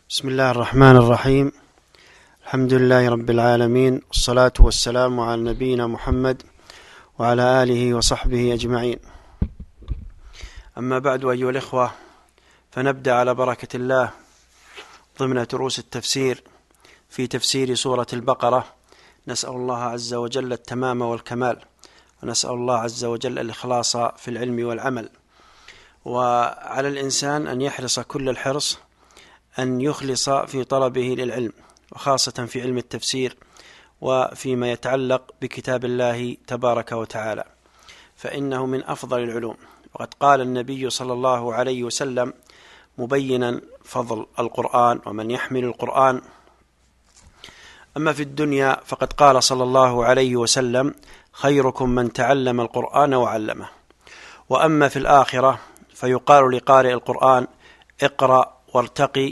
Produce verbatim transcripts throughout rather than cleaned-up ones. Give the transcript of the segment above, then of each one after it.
بسم الله الرحمن الرحيم. الحمد لله رب العالمين، والصلاة والسلام على نبينا محمد وعلى آله وصحبه أجمعين. أما بعد، أيها الإخوة، فنبدأ على بركة الله ضمن دروس التفسير في تفسير سورة البقرة. نسأل الله عز وجل التمام والكمال، ونسأل الله عز وجل الإخلاص في العلم والعمل. وعلى الإنسان أن يحرص كل الحرص أن يخلص في طلبه للعلم، وخاصة في علم التفسير وفيما يتعلق بكتاب الله تبارك وتعالى، فإنه من أفضل العلوم. وقد قال النبي صلى الله عليه وسلم مبينا فضل القرآن ومن يحمل القرآن: أما في الدنيا فقد قال صلى الله عليه وسلم: خيركم من تعلم القرآن وعلمه. وأما في الآخرة فيقال لقارئ القرآن: اقرأ وارتقي،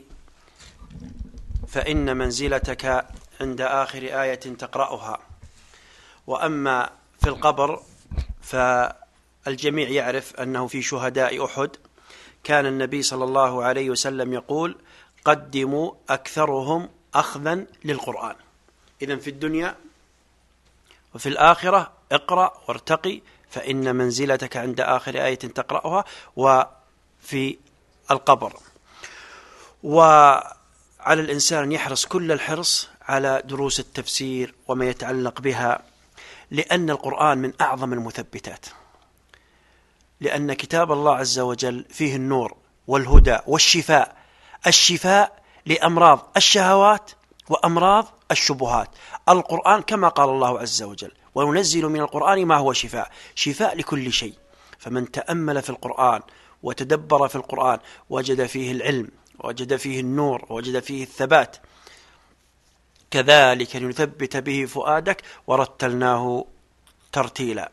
فإن منزلتك عند آخر آية تقرأها. وأما في القبر فالجميع يعرف أنه في شهداء أحد كان النبي صلى الله عليه وسلم يقول: قدموا أكثرهم أخذا للقرآن. إذن في الدنيا وفي الآخرة اقرأ وارتقي، فإن منزلتك عند آخر آية تقرأها. وفي القبر، وعلى الإنسان يحرص كل الحرص على دروس التفسير وما يتعلق بها، لأن القرآن من أعظم المثبتات، لأن كتاب الله عز وجل فيه النور والهدى والشفاء، الشفاء لأمراض الشهوات وأمراض الشبهات. القرآن كما قال الله عز وجل: وننزل من القرآن ما هو شفاء، شفاء لكل شيء. فمن تأمل في القرآن وتدبر في القرآن وجد فيه العلم، وجد فيه النور، وجد فيه الثبات. كذلك نثبت به فؤادك ورتلناه ترتيلا.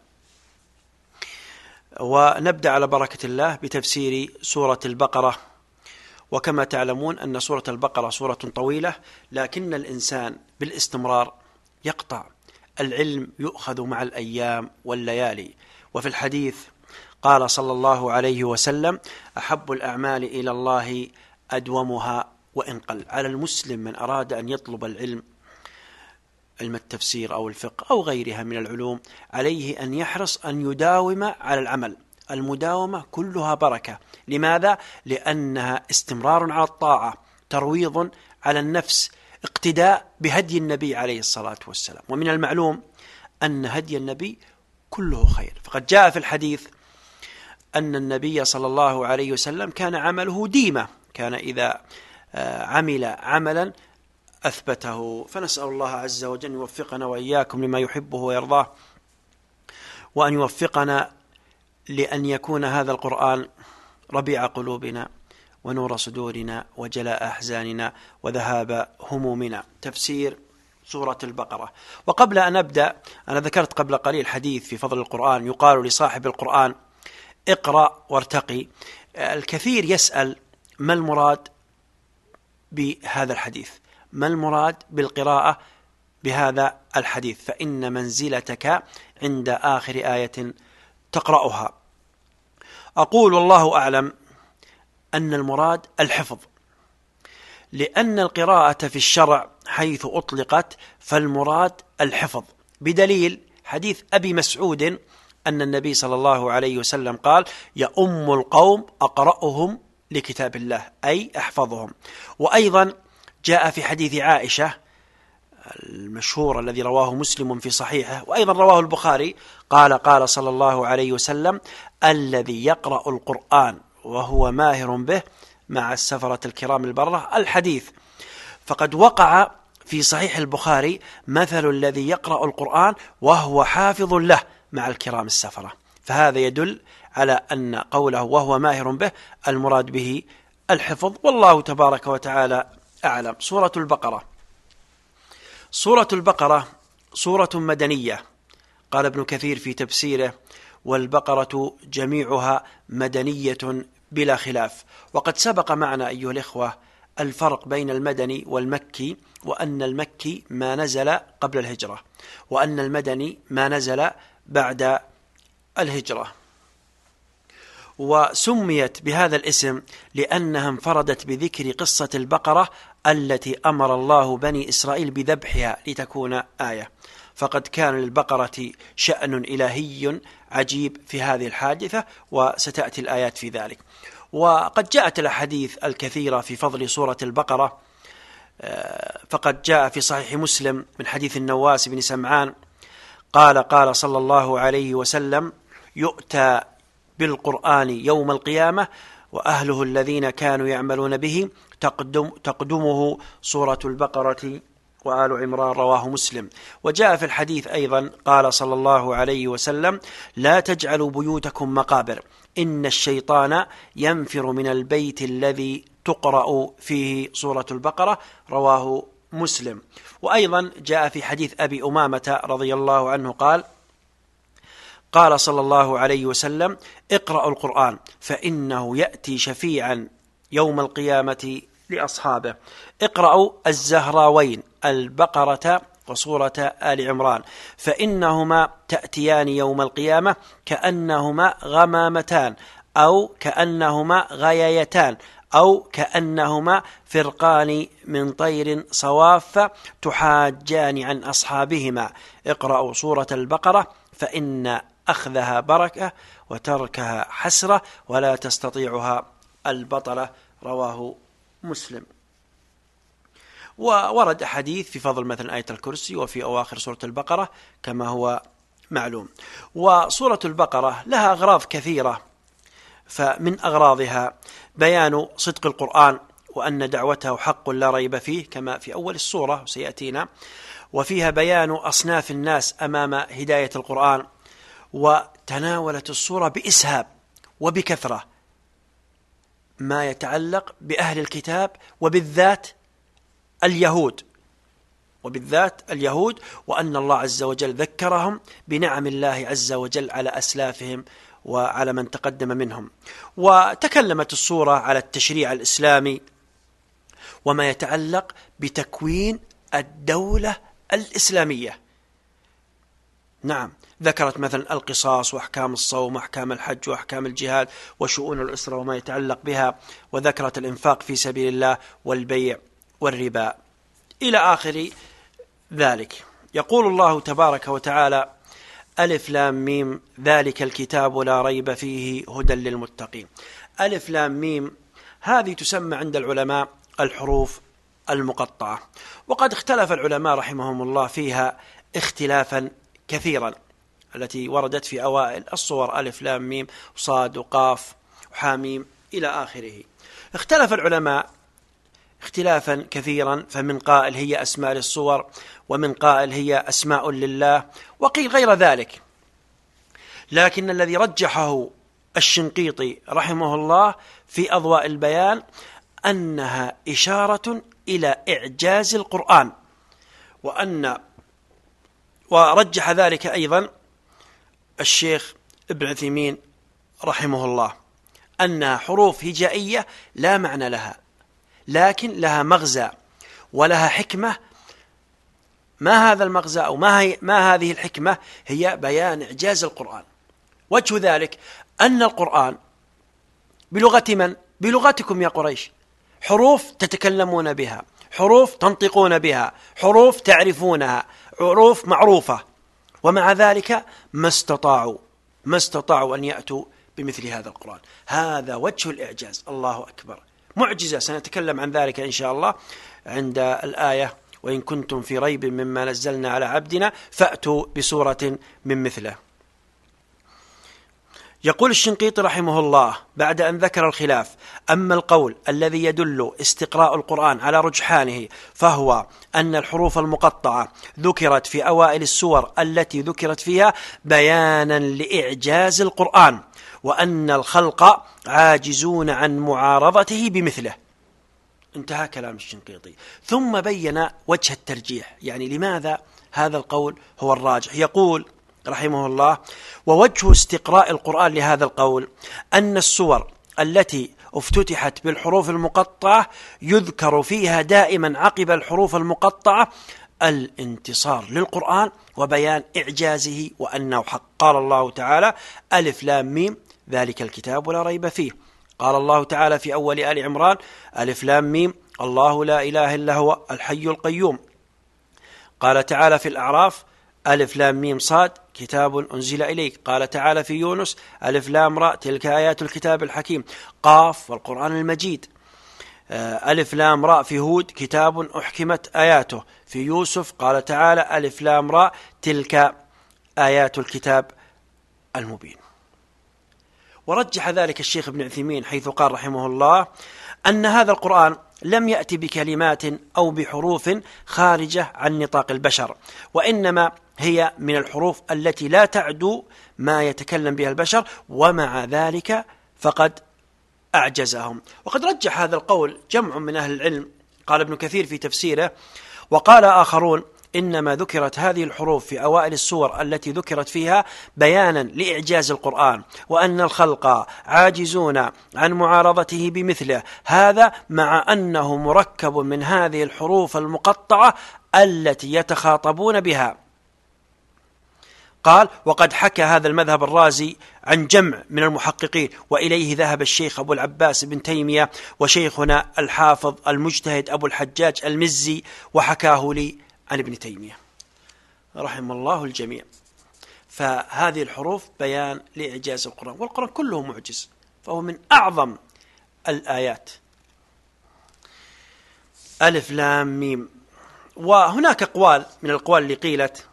ونبدأ على بركة الله بتفسير سورة البقرة. وكما تعلمون أن سورة البقرة سورة طويلة، لكن الإنسان بالاستمرار يقطع. العلم يؤخذ مع الأيام والليالي. وفي الحديث قال صلى الله عليه وسلم: أحب الأعمال إلى الله أدومها وإن قل. على المسلم من أراد أن يطلب العلم، علم التفسير أو الفقه أو غيرها من العلوم، عليه أن يحرص أن يداوم على العمل. المداومة كلها بركة. لماذا؟ لأنها استمرار على الطاعة، ترويض على النفس، اقتداء بهدي النبي عليه الصلاة والسلام. ومن المعلوم أن هدي النبي كله خير، فقد جاء في الحديث أن النبي صلى الله عليه وسلم كان عمله ديمة، كان إذا عمل عملا أثبته. فنسأل الله عز وجل أن يوفقنا وإياكم لما يحبه ويرضاه، وأن يوفقنا لأن يكون هذا القرآن ربيع قلوبنا ونور صدورنا وجلاء أحزاننا وذهاب همومنا. تفسير سورة البقرة. وقبل أن أبدأ، أنا ذكرت قبل قليل حديث في فضل القرآن، يقال لصاحب القرآن: اقرأ وارتقي. الكثير يسأل: ما المراد بهذا الحديث؟ ما المراد بالقراءة بهذا الحديث؟ فإن منزلتك عند آخر آية تقرأها. أقول والله أعلم أن المراد الحفظ، لأن القراءة في الشرع حيث أطلقت فالمراد الحفظ، بدليل حديث أبي مسعود أن النبي صلى الله عليه وسلم قال: يؤم القوم أقرأهم لكتاب الله، أي أحفظهم. وأيضا جاء في حديث عائشة المشهور الذي رواه مسلم في صحيحه، وأيضا رواه البخاري، قال قال صلى الله عليه وسلم: الذي يقرأ القرآن وهو ماهر به مع السفرة الكرام البررة. الحديث. فقد وقع في صحيح البخاري مثل الذي يقرأ القرآن وهو حافظ له مع الكرام السفرة، فهذا يدل على أن قوله وهو ماهر به المراد به الحفظ، والله تبارك وتعالى أعلم. سورة البقرة. سورة البقرة سورة مدنية، قال ابن كثير في تفسيره: والبقرة جميعها مدنية بلا خلاف. وقد سبق معنا أيها الإخوة الفرق بين المدني والمكي، وأن المكي ما نزل قبل الهجرة، وأن المدني ما نزل بعد الهجرة. وسميت بهذا الاسم لأنها انفردت بذكر قصة البقرة التي أمر الله بني إسرائيل بذبحها لتكون آية، فقد كان للبقرة شأن إلهي عجيب في هذه الحادثة، وستأتي الآيات في ذلك. وقد جاءت الأحاديث الكثيرة في فضل سورة البقرة، فقد جاء في صحيح مسلم من حديث النواس بن سمعان قال قال صلى الله عليه وسلم: يؤتى بالقرآن يوم القيامة وأهله الذين كانوا يعملون به تقدم تقدمه سورة البقرة وآل عمران، رواه مسلم. وجاء في الحديث أيضا قال صلى الله عليه وسلم: لا تجعلوا بيوتكم مقابر، إن الشيطان ينفر من البيت الذي تقرأ فيه سورة البقرة، رواه مسلم. وأيضا جاء في حديث أبي أمامة رضي الله عنه قال قال صلى الله عليه وسلم: اقرأوا القرآن فإنه يأتي شفيعا يوم القيامة لأصحابه. اقرأوا الزهراوين البقرة وسورة آل عمران فإنهما تأتيان يوم القيامة كأنهما غمامتان أو كأنهما غيايتان أو كأنهما فرقان من طير صواف تحاجان عن أصحابهما. اقرأوا سورة البقرة فإن أخذها بركة وتركها حسرة ولا تستطيعها البطلة، رواه مسلم. وورد حديث في فضل مثل آية الكرسي وفي أواخر سورة البقرة كما هو معلوم. وسورة البقرة لها أغراض كثيرة، فمن أغراضها بيان صدق القرآن وأن دعوته حق لا ريب فيه كما في أول السورة وسيأتينا، وفيها بيان أصناف الناس أمام هداية القرآن. وتناولت السورة بإسهاب وبكثرة ما يتعلق بأهل الكتاب وبالذات اليهود وبالذات اليهود وأن الله عز وجل ذكرهم بنعم الله عز وجل على أسلافهم وعلى من تقدم منهم. وتكلمت السورة على التشريع الإسلامي وما يتعلق بتكوين الدولة الإسلامية. نعم، ذكرت مثلا القصاص وأحكام الصوم وأحكام الحج وأحكام الجهاد وشؤون الأسرة وما يتعلق بها، وذكرت الإنفاق في سبيل الله والبيع والربا إلى آخر ذلك. يقول الله تبارك وتعالى: ألف لام ميم ذلك الكتاب لا ريب فيه هدى للمتقين. ألف لام ميم هذه تسمى عند العلماء الحروف المقطعة، وقد اختلف العلماء رحمهم الله فيها اختلافا كثيرا، التي وردت في أوائل الصور ألف لام ميم صاد وقاف وحاميم إلى آخره. اختلف العلماء اختلافا كثيرا، فمن قائل هي أسماء للصور، ومن قائل هي أسماء لله، وقيل غير ذلك. لكن الذي رجحه الشنقيطي رحمه الله في أضواء البيان أنها إشارة إلى إعجاز القرآن، وأن ورجح ذلك أيضا الشيخ ابن عثيمين رحمه الله أنها حروف هجائية لا معنى لها، لكن لها مغزى ولها حكمة. ما هذا المغزى أو ما, هي ما هذه الحكمة؟ هي بيان إعجاز القرآن. وجه ذلك أن القرآن بلغة من؟ بلغتكم يا قريش، حروف تتكلمون بها، حروف تنطقون بها، حروف تعرفونها، حروف معروفة، ومع ذلك ما استطاعوا ما استطاعوا أن يأتوا بمثل هذا القرآن. هذا وجه الإعجاز. الله أكبر، معجزة. سنتكلم عن ذلك إن شاء الله عند الآية: وإن كنتم في ريب مما نزلنا على عبدنا فأتوا بسورة من مثله. يقول الشنقيطي رحمه الله بعد أن ذكر الخلاف: أما القول الذي يدل استقراء القرآن على رجحانه فهو أن الحروف المقطعة ذكرت في أوائل السور التي ذكرت فيها بيانا لإعجاز القرآن، وأن الخلق عاجزون عن معارضته بمثله. انتهى كلام الشنقيطي، ثم بين وجه الترجيح، يعني لماذا هذا القول هو الراجح. يقول رحمه الله: ووجه استقراء القرآن لهذا القول أن السور التي افتتحت بالحروف المقطعة يذكر فيها دائما عقب الحروف المقطعة الانتصار للقرآن وبيان إعجازه وأنه حق. قال الله تعالى: ألف لام ميم ذلك الكتاب لا ريب فيه. قال الله تعالى في أول آل عمران: ألف لام ميم الله لا إله إلا هو الحي القيوم. قال تعالى في الأعراف: ألف لام ميم صاد كتاب أنزل إليك. قال تعالى في يونس: ألف لام راء تلك آيات الكتاب الحكيم. قاف والقرآن المجيد. ألف لام راء في هود: كتاب أحكمت آياته. في يوسف قال تعالى: ألف لام راء تلك آيات الكتاب المبين. ورجح ذلك الشيخ ابن عثيمين حيث قال رحمه الله أن هذا القرآن لم يأتي بكلمات أو بحروف خارجة عن نطاق البشر، وإنما هي من الحروف التي لا تعدو ما يتكلم بها البشر، ومع ذلك فقد أعجزهم. وقد رجح هذا القول جمع من أهل العلم. قال ابن كثير في تفسيره: وقال آخرون إنما ذكرت هذه الحروف في أوائل السور التي ذكرت فيها بيانا لإعجاز القرآن، وأن الخلق عاجزون عن معارضته بمثله، هذا مع أنه مركب من هذه الحروف المقطعة التي يتخاطبون بها. قال: وقد حكى هذا المذهب الرازي عن جمع من المحققين، وإليه ذهب الشيخ أبو العباس بن تيمية وشيخنا الحافظ المجتهد أبو الحجاج المزي، وحكاه لي عن ابن تيمية رحم الله الجميع. فهذه الحروف بيان لإعجاز القرآن، والقرآن كله معجز، فهو من أعظم الآيات. ألف لام ميم. وهناك أقوال من الأقوال اللي قيلت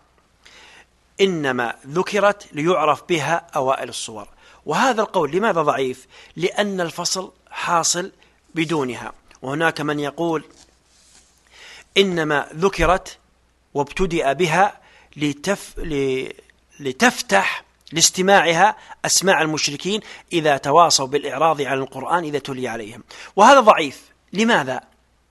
إنما ذكرت ليعرف بها أوائل الصور، وهذا القول لماذا ضعيف؟ لأن الفصل حاصل بدونها. وهناك من يقول إنما ذكرت وابتدأ بها لتف... لتفتح لاستماعها أسماع المشركين إذا تواصوا بالإعراض عن القرآن إذا تلي عليهم، وهذا ضعيف. لماذا؟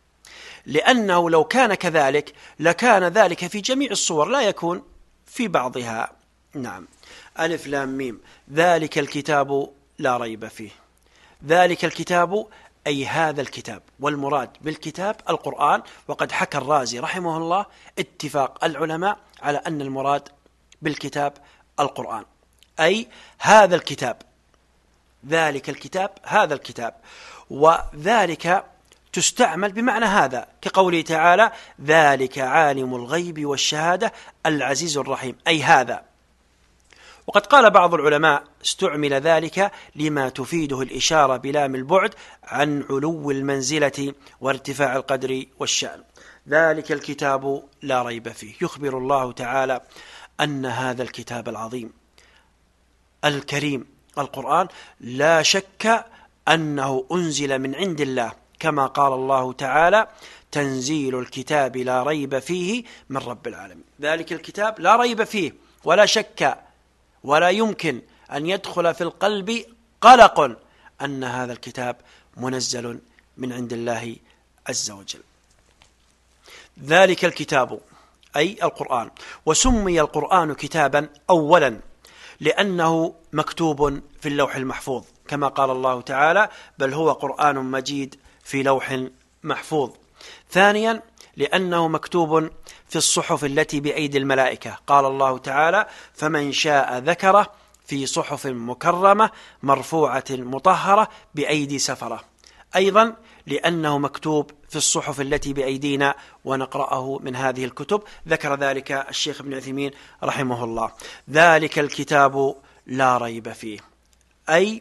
لأنه لو كان كذلك لكان ذلك في جميع الصور، لا يكون في بعضها. نعم. ألف لام ميم ذلك الكتاب لا ريب فيه. ذلك الكتاب أي هذا الكتاب، والمراد بالكتاب القرآن. وقد حكى الرازي رحمه الله اتفاق العلماء على أن المراد بالكتاب القرآن، أي هذا الكتاب. ذلك الكتاب هذا الكتاب. وذلك تستعمل بمعنى هذا، كقوله تعالى: ذلك عالم الغيب والشهادة العزيز الرحيم، أي هذا. وقد قال بعض العلماء استعمل ذلك لما تفيده الإشارة بلام البعد عن علو المنزلة وارتفاع القدر والشأن. ذلك الكتاب لا ريب فيه. يخبر الله تعالى أن هذا الكتاب العظيم الكريم القرآن لا شك أنه أنزل من عند الله، كما قال الله تعالى: تنزيل الكتاب لا ريب فيه من رب العالمين. ذلك الكتاب لا ريب فيه، ولا شك ولا يمكن أن يدخل في القلب قلق أن هذا الكتاب منزل من عند الله عز وجل. ذلك الكتاب أي القرآن. وسمي القرآن كتابا أولا لأنه مكتوب في اللوح المحفوظ، كما قال الله تعالى: بل هو قرآن مجيد في لوح محفوظ. ثانيا لأنه مكتوب في الصحف التي بأيدي الملائكة، قال الله تعالى: فمن شاء ذكره في صحف مكرمة مرفوعة مطهرة بأيدي سفرة. أيضا لأنه مكتوب في الصحف التي بأيدينا ونقرأه من هذه الكتب، ذكر ذلك الشيخ ابن عثيمين رحمه الله. ذلك الكتاب لا ريب فيه، أي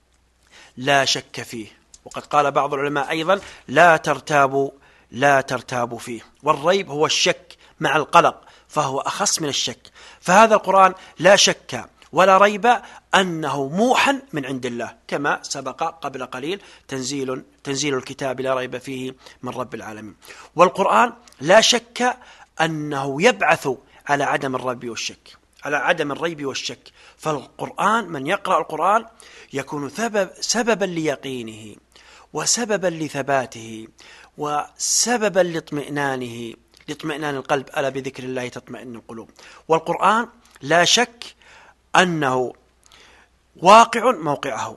لا شك فيه. وقد قال بعض العلماء أيضا: لا ترتابوا لا ترتابوا فيه. والريب هو الشك مع القلق، فهو أخص من الشك. فهذا القرآن لا شك ولا ريب أنه موحى من عند الله، كما سبق قبل قليل: تنزيل تنزيل الكتاب لا ريب فيه من رب العالمين. والقرآن لا شك أنه يبعث على عدم الريب والشك على عدم الريب والشك. فالقرآن من يقرأ القرآن يكون سبب سببا ليقينه، وسببا لثباته، وسببا لاطمئنانه لاطمئنان القلب. ألا بذكر الله تطمئن القلوب. والقرآن لا شك أنه واقع موقعه.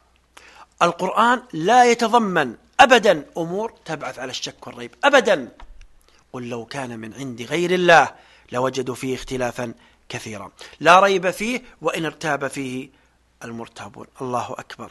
القرآن لا يتضمن أبدا أمور تبعث على الشك والريب أبدا. قل لو كان من عند غير الله لوجدوا فيه اختلافا كثيرا. لا ريب فيه، وإن ارتاب فيه المرتابون. الله أكبر.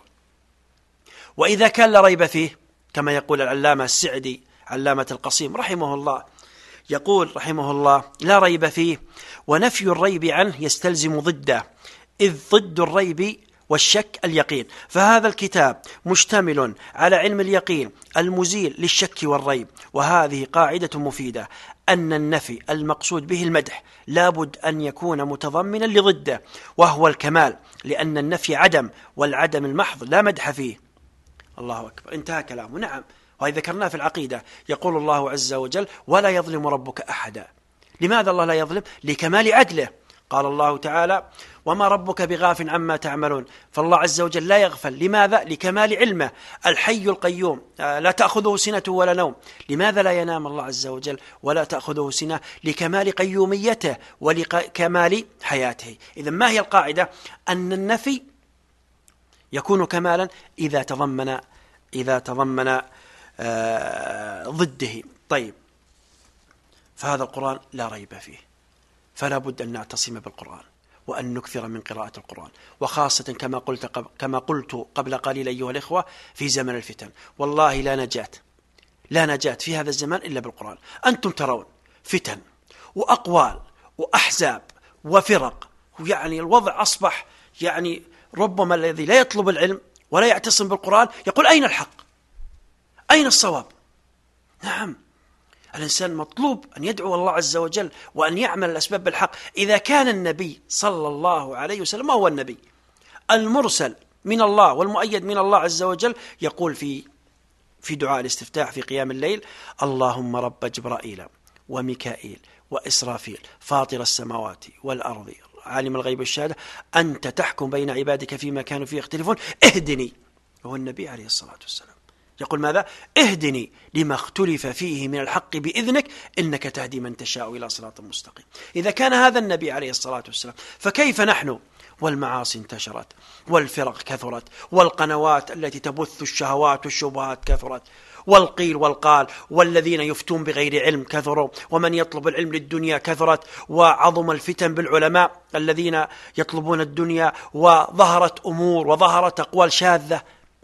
وإذا كان لا ريب فيه كما يقول العلامة السعدي علامة القصيم رحمه الله، يقول رحمه الله: لا ريب فيه، ونفي الريب عنه يستلزم ضده، إذ ضد الريب والشك اليقين، فهذا الكتاب مشتمل على علم اليقين المزيل للشك والريب. وهذه قاعدة مفيدة، أن النفي المقصود به المدح لابد أن يكون متضمنا لضده وهو الكمال، لأن النفي عدم، والعدم المحض لا مدح فيه. الله أكبر. انتهى كلامه. نعم، وهذا ذكرناه في العقيدة. يقول الله عز وجل: ولا يظلم ربك أحدا. لماذا الله لا يظلم؟ لكمال عدله. قال الله تعالى: وما ربك بغافل عما تعملون. فالله عز وجل لا يغفل. لماذا؟ لكمال علمه. الحي القيوم لا تأخذه سنة ولا نوم. لماذا لا ينام الله عز وجل ولا تأخذه سنة؟ لكمال قيوميته ولكمال حياته. إذن ما هي القاعدة؟ أن النفي يكون كمالا إذا تضمن إذا تضمن آه ضده. طيب، فهذا القرآن لا ريب فيه، فلا بد أن نعتصم بالقرآن وأن نكثر من قراءة القرآن، وخاصة كما قلت كما قلت قبل قليل أيها الإخوة في زمن الفتن. والله لا نجاة لا نجاة في هذا الزمان إلا بالقرآن. أنتم ترون فتن وأقوال وأحزاب وفرق، يعني الوضع أصبح يعني ربما الذي لا يطلب العلم ولا يعتصم بالقرآن يقول: أين الحق؟ أين الصواب؟ نعم، الإنسان مطلوب أن يدعو الله عز وجل وأن يعمل الأسباب بالحق. إذا كان النبي صلى الله عليه وسلم، ما هو النبي المرسل من الله والمؤيد من الله عز وجل، يقول في في دعاء الاستفتاح في قيام الليل: اللهم رب جبرائيل وميكائيل وإسرافيل فاطر السماوات والأرض عالم الغيب والشهادة أنت تحكم بين عبادك فيما كانوا فيه يختلفون اهدني. هو النبي عليه الصلاة والسلام يقول ماذا؟ اهدني لما اختلف فيه من الحق بإذنك إنك تهدي من تشاء إلى صراط مستقيم. إذا كان هذا النبي عليه الصلاة والسلام، فكيف نحن؟ والمعاصي انتشرت، والفرق كثرت، والقنوات التي تبث الشهوات والشبهات كثرت، والقيل والقال، والذين يفتون بغير علم كثروا، ومن يطلب العلم للدنيا كثرت، وعظم الفتن بالعلماء الذين يطلبون الدنيا، وظهرت أمور وظهرت أقوال شاذة.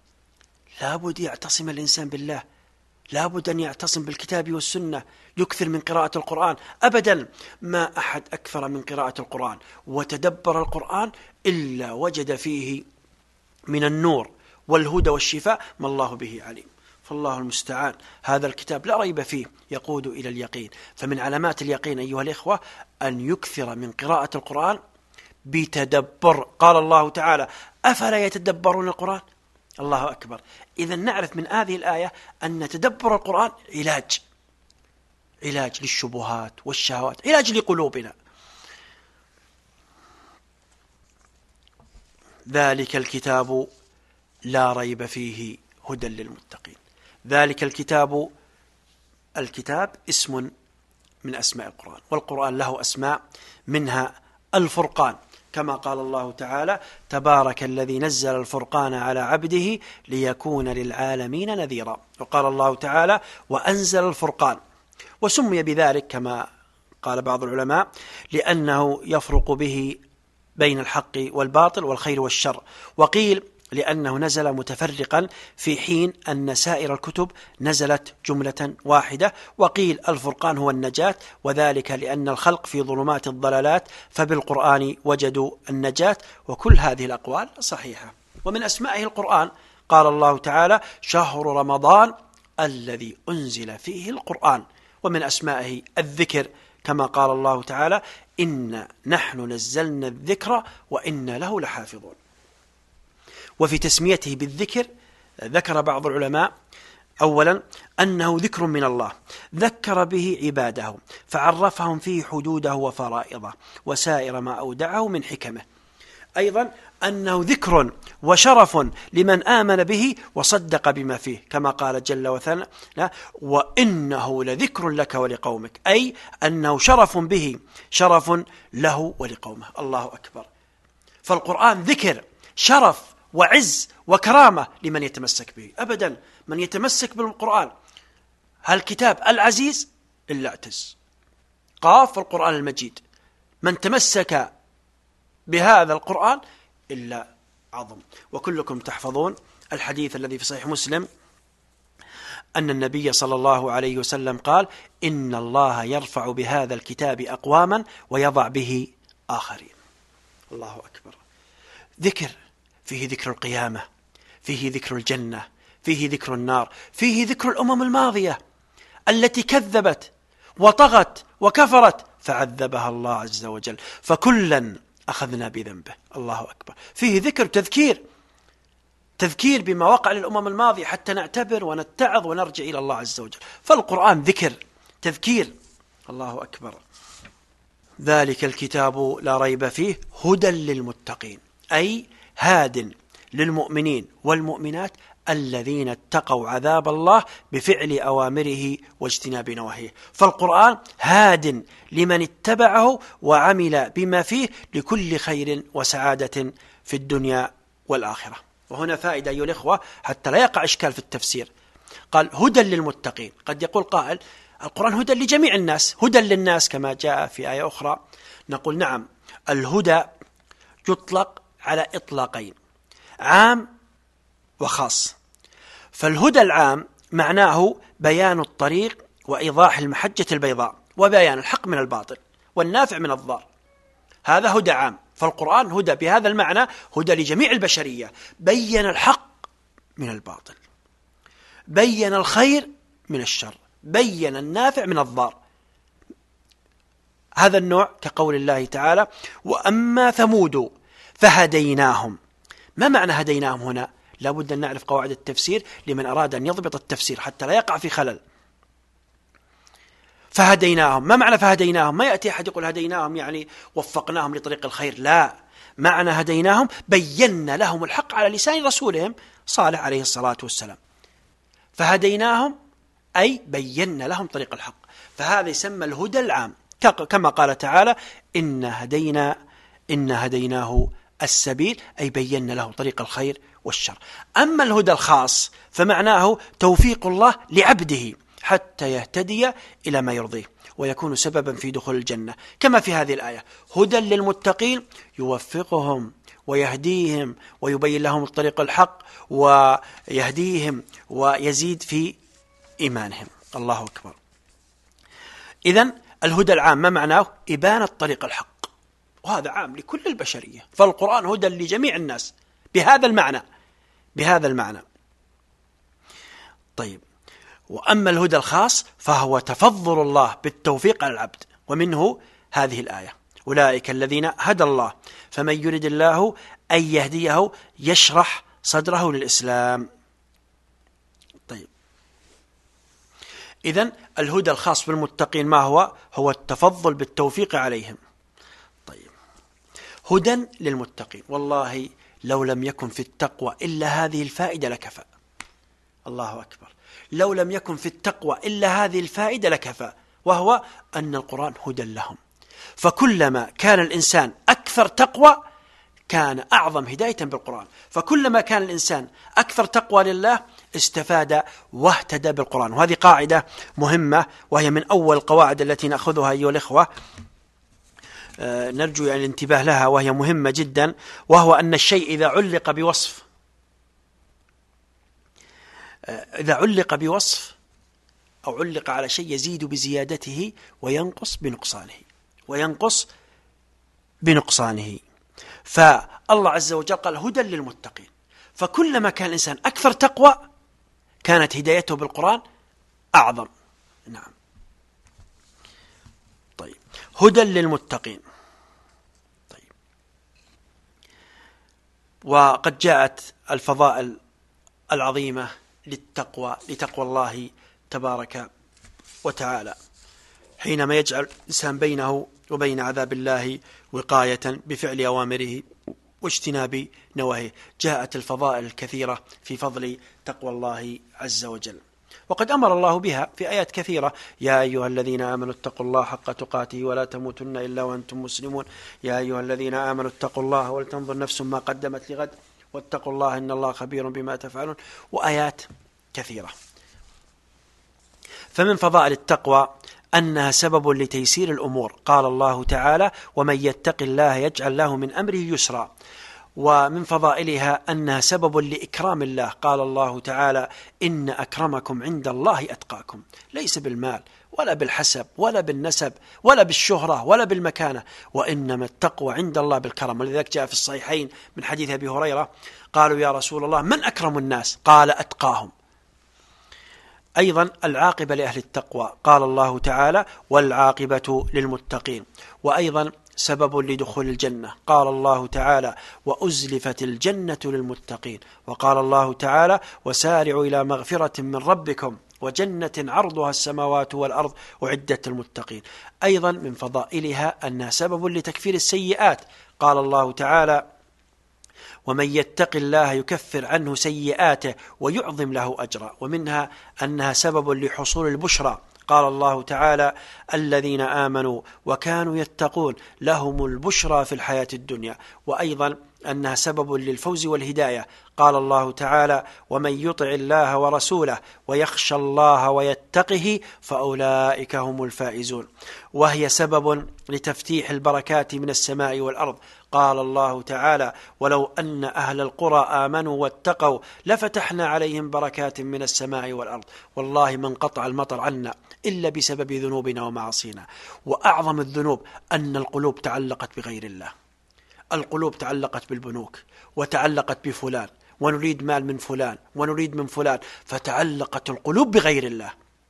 لابد يعتصم الإنسان بالله، لابد أن يعتصم بالكتاب والسنة، يكثر من قراءة القرآن. أبدا ما أحد أكثر من قراءة القرآن وتدبر القرآن إلا وجد فيه من النور والهدى والشفاء ما الله به عليم. فالله المستعان. هذا الكتاب لا ريب فيه يقود إلى اليقين. فمن علامات اليقين أيها الإخوة أن يكثر من قراءة القرآن بتدبر. قال الله تعالى: أفلا يتدبرون القرآن؟ الله أكبر. إذا نعرف من هذه الآية أن تدبر القرآن علاج علاج للشبهات والشهوات، علاج لقلوبنا. ذلك الكتاب لا ريب فيه هدى للمتقين. ذلك الكتاب، الكتاب اسم من أسماء القرآن، والقرآن له أسماء منها الفرقان، كما قال الله تعالى: تبارك الذي نزل الفرقان على عبده ليكون للعالمين نذيرا. وقال الله تعالى: وأنزل الفرقان. وسمي بذلك كما قال بعض العلماء لأنه يفرق به بين الحق والباطل والخير والشر. وقيل لأنه نزل متفرقا في حين أن سائر الكتب نزلت جملة واحدة. وقيل الفرقان هو النجاة، وذلك لأن الخلق في ظلمات الضلالات فبالقرآن وجدوا النجاة. وكل هذه الأقوال صحيحة. ومن أسمائه القرآن، قال الله تعالى: شهر رمضان الذي أنزل فيه القرآن. ومن أسمائه الذكر، كما قال الله تعالى: إنا نحن نزلنا الذكر وإنا له لحافظون. وفي تسميته بالذكر ذكر بعض العلماء أولا أنه ذكر من الله ذكر به عباده فعرفهم فيه حدوده وفرائضه وسائر ما أودعه من حكمه. أيضا أنه ذكر وشرف لمن آمن به وصدق بما فيه، كما قال جل وعلا: وإنه لذكر لك ولقومك، أي أنه شرف به، شرف له ولقومه. الله أكبر. فالقرآن ذكر، شرف وعز وكرامة لمن يتمسك به. أبدا من يتمسك بالقرآن هالكتاب العزيز إلا اعتز. قاف القرآن المجيد. من تمسك بهذا القرآن إلا عظم. وكلكم تحفظون الحديث الذي في صحيح مسلم أن النبي صلى الله عليه وسلم قال: إن الله يرفع بهذا الكتاب أقواما ويضع به آخرين. الله أكبر. ذكر فيه ذكر القيامة، فيه ذكر الجنة، فيه ذكر النار، فيه ذكر الأمم الماضية التي كذبت وطغت وكفرت فعذبها الله عز وجل، فكلا أخذنا بذنبه. الله أكبر. فيه ذكر تذكير تذكير بما وقع للأمم الماضية حتى نعتبر ونتعظ ونرجع إلى الله عز وجل. فالقرآن ذكر تذكير. الله أكبر. ذلك الكتاب لا ريب فيه هدى للمتقين، أي هاد للمؤمنين والمؤمنات الذين اتقوا عذاب الله بفعل أوامره واجتناب نواهيه. فالقرآن هاد لمن اتبعه وعمل بما فيه لكل خير وسعادة في الدنيا والآخرة. وهنا فائدة أيها الإخوة حتى لا يقع إشكال في التفسير. قال هدى للمتقين. قد يقول قائل: القرآن هدى لجميع الناس، هدى للناس كما جاء في آية أخرى. نقول نعم، الهدى يطلق على إطلاقين: عام وخاص. فالهدى العام معناه بيان الطريق وإيضاح المحجة البيضاء وبيان الحق من الباطل والنافع من الضار، هذا هدى عام. فالقرآن هدى بهذا المعنى، هدى لجميع البشرية، بين الحق من الباطل، بين الخير من الشر، بين النافع من الضار. هذا النوع كقول الله تعالى: وأما ثمود فهديناهم. ما معنى هديناهم هنا؟ لابد أن نعرف قواعد التفسير لمن أراد أن يضبط التفسير حتى لا يقع في خلل. فهديناهم، ما معنى فهديناهم؟ ما يأتي أحد يقول هديناهم يعني وفقناهم لطريق الخير، لا، معنى هديناهم بينا لهم الحق على لسان رسولهم صالح عليه الصلاة والسلام. فهديناهم أي بينا لهم طريق الحق، فهذا يسمى الهدى العام، كما قال تعالى: إن هدينا إن هديناه السبيل، أي بينا له طريق الخير والشر. أما الهدى الخاص فمعناه توفيق الله لعبده حتى يهتدي إلى ما يرضيه ويكون سببا في دخول الجنة، كما في هذه الآية: هدى للمتقين يوفقهم ويهديهم ويبين لهم الطريق الحق ويهديهم ويزيد في إيمانهم. الله أكبر. إذن الهدى العام ما معناه؟ إبانة طريق الحق، وهذا عام لكل البشرية. فالقرآن هدى لجميع الناس بهذا المعنى بهذا المعنى طيب. وأما الهدى الخاص فهو تفضل الله بالتوفيق على العبد، ومنه هذه الآية: أولئك الذين هدى الله فمن يرد الله أن يهديه يشرح صدره للإسلام. طيب، إذن الهدى الخاص بالمتقين ما هو؟ هو التفضل بالتوفيق عليهم. طيب، هدى للمتقين، والله لو لم يكن في التقوى إلا هذه الفائدة لكفى. الله أكبر. لو لم يكن في التقوى إلا هذه الفائدة لكفى، وهو أن القرآن هدى لهم. فكلما كان الإنسان أكثر تقوى كان أعظم هداية بالقرآن، فكلما كان الإنسان أكثر تقوى لله استفاد واهتدى بالقرآن. وهذه قاعدة مهمة، وهي من أول القواعد التي نأخذها أيها الإخوة، آه نرجو يعني الانتباه لها، وهي مهمة جدا، وهو أن الشيء إذا علق بوصف إذا علق بوصف أو علق على شيء يزيد بزيادته وينقص بنقصانه وينقص بنقصانه فالله عز وجل قال هدى للمتقين، فكلما كان الإنسان أكثر تقوى كانت هدايته بالقرآن أعظم. نعم. طيب، هدى للمتقين. طيب، وقد جاءت الفضائل العظيمة للتقوى لتقوى الله تبارك وتعالى، حينما يجعل الإنسان بينه وبين عذاب الله وقاية بفعل أوامره واجتناب نواهيه. جاءت الفضائل الكثيرة في فضل تقوى الله عز وجل، وقد أمر الله بها في آيات كثيرة: يا أيها الذين آمنوا اتقوا الله حق تقاته ولا تموتن إلا وأنتم مسلمون، يا أيها الذين آمنوا اتقوا الله ولتنظر نفس ما قدمت لغد واتقوا الله إن الله خبير بما تفعلون، وآيات كثيرة. فمن فضائل التقوى أنها سبب لتيسير الأمور. قال الله تعالى: ومن يتق الله يجعل له من أمره يسرا. ومن فضائلها أنها سبب لإكرام الله. قال الله تعالى: إن أكرمكم عند الله أتقاكم، ليس بالمال ولا بالحسب ولا بالنسب ولا بالشهرة ولا بالمكانة، وإنما التقوى عند الله بالكرم. ولذلك جاء في الصحيحين من حديث أبي هريرة قالوا: يا رسول الله من أكرم الناس؟ قال: أتقاهم. أيضا العاقبة لأهل التقوى، قال الله تعالى: والعاقبة للمتقين. وأيضا سبب لدخول الجنة، قال الله تعالى: وأزلفت الجنة للمتقين. وقال الله تعالى: وسارعوا إلى مغفرة من ربكم وجنة عرضها السماوات والأرض أعدت للمتقين. أيضا من فضائلها أنها سبب لتكفير السيئات، قال الله تعالى: ومن يتق الله يكفر عنه سيئاته ويعظم له أجرا. ومنها أنها سبب لحصول البشرى، قال الله تعالى: الذين آمنوا وكانوا يتقون لهم البشرى في الحياة الدنيا. وأيضا أنها سبب للفوز والهداية، قال الله تعالى: ومن يطع الله ورسوله ويخشى الله ويتقه فأولئك هم الفائزون. وهي سبب لتفتيح البركات من السماء والأرض، قال الله تعالى: ولو أن أهل القرى آمنوا واتقوا لفتحنا عليهم بركات من السماء والأرض. والله من قطع المطر عنا إلا بسبب ذنوبنا ومعاصينا. وأعظم الذنوب أن القلوب تعلقت بغير الله، القلوب تعلقت بالبنوك وتعلقت بفلان، ونريد مال من فلان ونريد من فلان، فتعلقت القلوب بغير الله،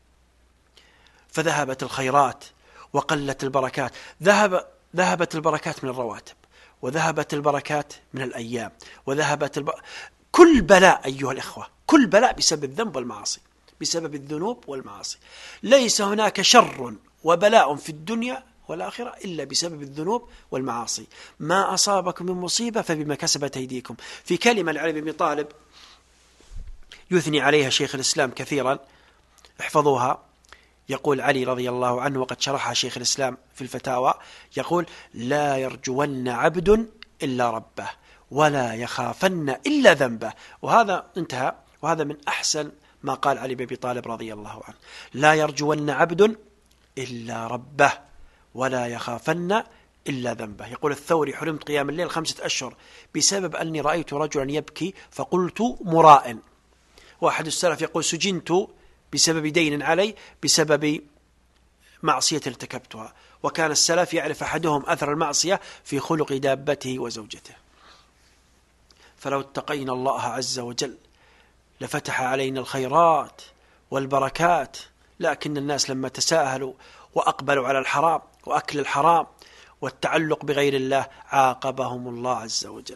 فذهبت الخيرات وقلت البركات. ذهب ذهبت البركات من الرواتب، وذهبت البركات من الأيام، وذهبت الب... كل بلاء أيها الإخوة، كل بلاء بسبب الذنب والمعاصي، بسبب الذنوب والمعاصي. ليس هناك شر وبلاء في الدنيا والآخرة إلا بسبب الذنوب والمعاصي. ما أصابكم من مصيبة فبما كسبت أيديكم. في كلمة لعلي بن أبي طالب يثني عليها شيخ الإسلام كثيرا، احفظوها. يقول علي رضي الله عنه، وقد شرحها شيخ الإسلام في الفتاوى، يقول: لا يرجون عبد إلا ربه ولا يخافن إلا ذنبه. وهذا انتهى، وهذا من أحسن ما قال علي بن أبي طالب رضي الله عنه: لا يرجون عبد إلا ربه ولا يخافن إلا ذنبه. يقول الثوري: حرمت قيام الليل خمسة أشهر بسبب أني رأيت رجلا يبكي فقلت مراء. واحد السلف يقول: سجنت بسبب دين علي بسبب معصية ارتكبتها. وكان السلف يعرف أحدهم أثر المعصية في خلق دابته وزوجته. فلو اتقينا الله عز وجل لفتح علينا الخيرات والبركات، لكن الناس لما تساهلوا وأقبلوا على الحرام وأكل الحرام والتعلق بغير الله عاقبهم الله عز وجل.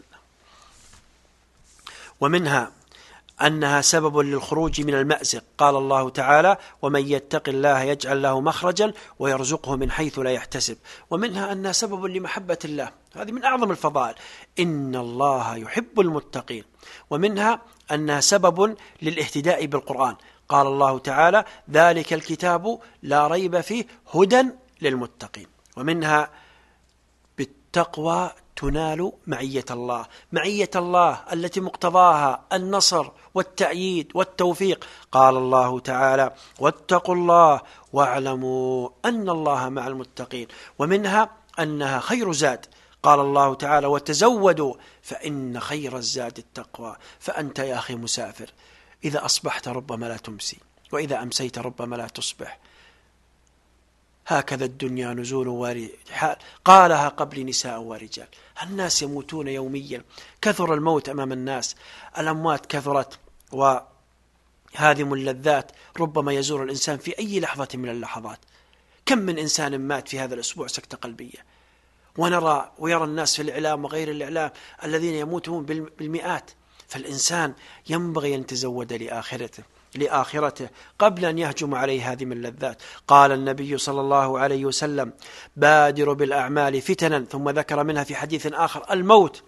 ومنها أنها سبب للخروج من المأزق، قال الله تعالى: ومن يتق الله يجعل له مخرجا ويرزقه من حيث لا يحتسب. ومنها أنها سبب لمحبة الله، هذه من أعظم الفضائل: إن الله يحب المتقين. ومنها أنها سبب للاهتداء بالقرآن، قال الله تعالى: ذلك الكتاب لا ريب فيه هدى للمتقين. ومنها بالتقوى تنال معية الله، معية الله التي مقتضاها النصر والتأييد والتوفيق، قال الله تعالى: واتقوا الله واعلموا أن الله مع المتقين. ومنها أنها خير زاد، قال الله تعالى: وتزودوا فإن خير الزاد التقوى. فأنت يا أخي مسافر، إذا أصبحت ربما لا تمسي، وإذا أمسيت ربما لا تصبح. هكذا الدنيا نزول ورحال، قالها قبل نساء ورجال. الناس يموتون يوميا، كثر الموت أمام الناس، الأموات كثرت، وهذه اللذات ربما يزور الإنسان في أي لحظة من اللحظات. كم من إنسان مات في هذا الأسبوع سكتة قلبية، ونرى ويرى الناس في الإعلام وغير الإعلام الذين يموتون بالمئات. فالإنسان ينبغي أن يتزود لآخرته لآخرته قبل أن يهجم عليه هذه من اللذات. قال النبي صلى الله عليه وسلم: بادروا بالأعمال فتنا، ثم ذكر منها في حديث آخر الموت.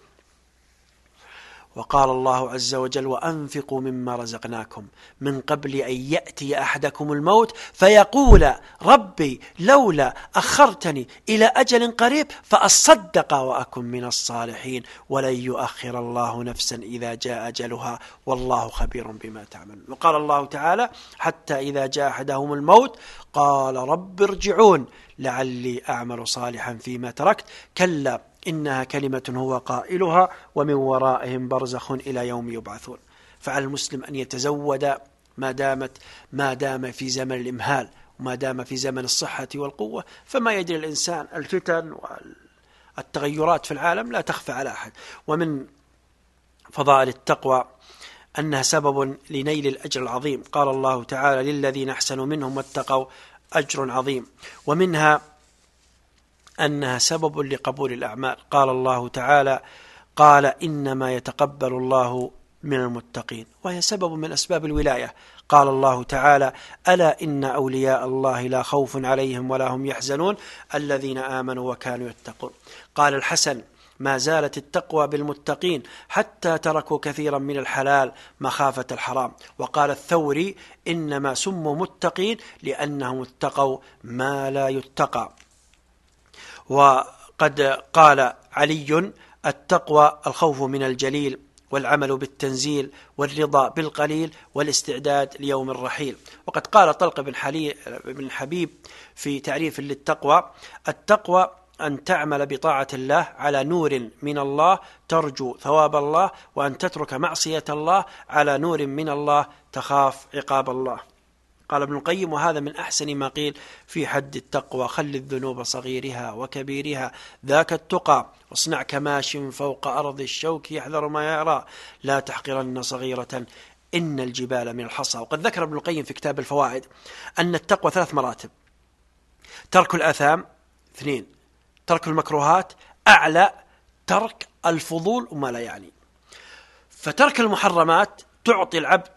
وقال الله عز وجل: وأنفقوا مما رزقناكم من قبل أن يأتي أحدكم الموت فيقول ربي لولا أخرتني إلى أجل قريب فأصدق وأكن من الصالحين ولن يؤخر الله نفسا إذا جاء أجلها والله خبير بما تعملون. وقال الله تعالى: حتى إذا جاء أحدهم الموت قال رب ارجعون لعلي أعمل صالحا فيما تركت كلا إنها كلمة هو قائلها ومن ورائهم برزخ إلى يوم يبعثون. فعلى المسلم أن يتزود ما دامت ما دام في زمن الإمهال وما دام في زمن الصحة والقوة، فما يدري الإنسان الفتن والتغيرات في العالم لا تخفى على أحد. ومن فضائل التقوى أنها سبب لنيل الأجر العظيم. قال الله تعالى: للذين أحسنوا منهم واتقوا أجر عظيم. ومنها أنها سبب لقبول الأعمال. قال الله تعالى: قال إنما يتقبل الله من المتقين، وهي سبب من أسباب الولاية. قال الله تعالى: ألا إن أولياء الله لا خوف عليهم ولا هم يحزنون الذين آمنوا وكانوا يتقون. قال الحسن: ما زالت التقوى بالمتقين حتى تركوا كثيرا من الحلال مخافة الحرام. وقال الثوري: إنما سموا متقين لأنهم اتقوا ما لا يتقى. وقد قال علي: التقوى الخوف من الجليل والعمل بالتنزيل والرضا بالقليل والاستعداد ليوم الرحيل. وقد قال طلق بن, بن حبيب في تعريف للتقوى: التقوى أن تعمل بطاعة الله على نور من الله ترجو ثواب الله، وأن تترك معصية الله على نور من الله تخاف عقاب الله. قال ابن القيم: وهذا من أحسن ما قيل في حد التقوى: خل الذنوب صغيرها وكبيرها ذاك التقى، واصنع كماش فوق أرض الشوك يحذر ما يرى، لا تحقرن صغيرة إن الجبال من الحصى. وقد ذكر ابن القيم في كتاب الفوائد أن التقوى ثلاث مراتب: ترك الآثام اثنين، ترك المكروهات أعلى، ترك الفضول وما لا يعني. فترك المحرمات تعطي العبد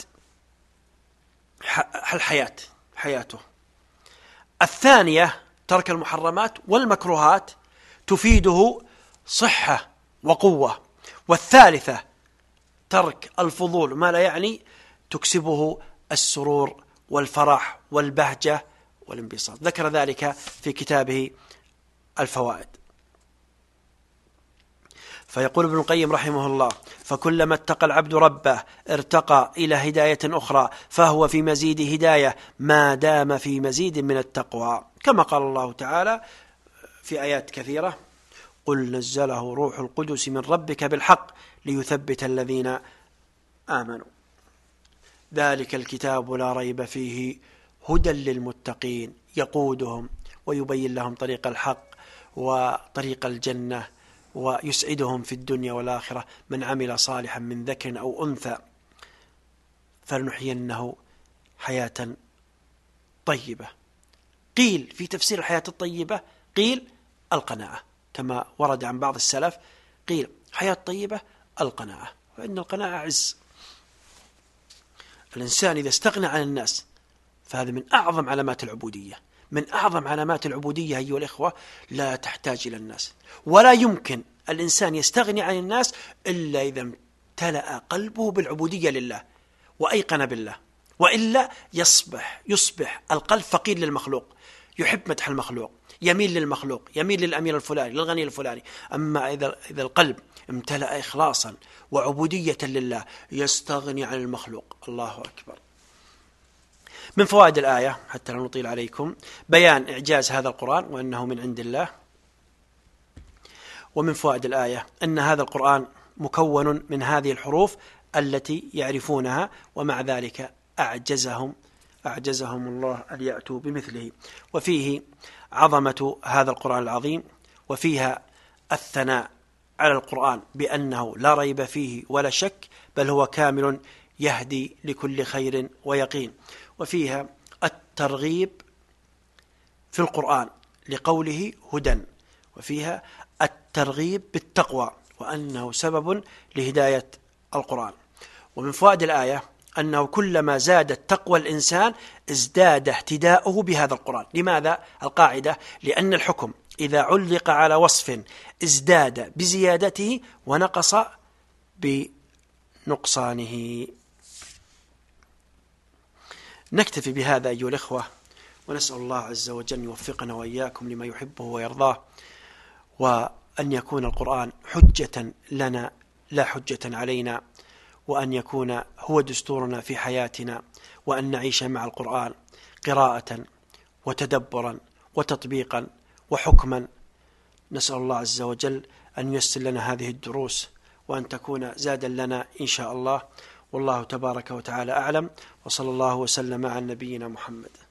الحياة حياته. الثانية ترك المحرمات والمكروهات تفيده صحة وقوة. والثالثة ترك الفضول ما لا يعني تكسبه السرور والفرح والبهجة والانبساط. ذكر ذلك في كتابه الفوائد. فيقول ابن القيم رحمه الله: فكلما اتقى العبد ربه ارتقى إلى هداية أخرى، فهو في مزيد هداية ما دام في مزيد من التقوى، كما قال الله تعالى في آيات كثيرة: قل نزله روح القدس من ربك بالحق ليثبت الذين آمنوا ذلك الكتاب لا ريب فيه هدى للمتقين يقودهم ويبين لهم طريق الحق وطريق الجنة ويسعدهم في الدنيا والآخرة. من عمل صالحا من ذكر أو أنثى فلنحيينه حياة طيبة. قيل في تفسير الحياة الطيبة قيل القناعة، كما ورد عن بعض السلف قيل حياة طيبة القناعة، وإن القناعة عز. الإنسان إذا استغنى عن الناس فهذا من أعظم علامات العبودية. من أعظم علامات العبودية أيها الإخوة لا تحتاج إلى الناس، ولا يمكن الإنسان يستغني عن الناس إلا إذا امتلأ قلبه بالعبودية لله وأيقن بالله، وإلا يصبح يصبح القلب فقير للمخلوق، يحب مدح المخلوق، يميل للمخلوق، يميل للأمير الفلاني، للغني الفلاني. أما إذا إذا القلب امتلأ إخلاصا وعبودية لله يستغني عن المخلوق. الله أكبر. من فوائد الآية حتى لا نطيل عليكم بيان إعجاز هذا القرآن وأنه من عند الله. ومن فوائد الآية أن هذا القرآن مكون من هذه الحروف التي يعرفونها، ومع ذلك أعجزهم أعجزهم الله أن يأتوا بمثله. وفيه عظمة هذا القرآن العظيم، وفيها الثناء على القرآن بأنه لا ريب فيه ولا شك، بل هو كامل يهدي لكل خير ويقين. وفيها الترغيب في القرآن لقوله هدى، وفيها الترغيب بالتقوى وأنه سبب لهداية القرآن. ومن فوائد الآية أنه كلما زادت تقوى الإنسان ازداد اهتداؤه بهذا القرآن. لماذا؟ القاعدة: لأن الحكم إذا علق على وصف ازداد بزيادته ونقص بنقصانه. نكتفي بهذا أيها الإخوة، ونسأل الله عز وجل أن يوفقنا وإياكم لما يحبه ويرضاه، وأن يكون القرآن حجة لنا لا حجة علينا، وأن يكون هو دستورنا في حياتنا، وأن نعيش مع القرآن قراءة وتدبرا وتطبيقا وحكما. نسأل الله عز وجل أن ييسر لنا هذه الدروس وأن تكون زادا لنا إن شاء الله. والله تبارك وتعالى أعلم، وصلى الله وسلم على نبينا محمد.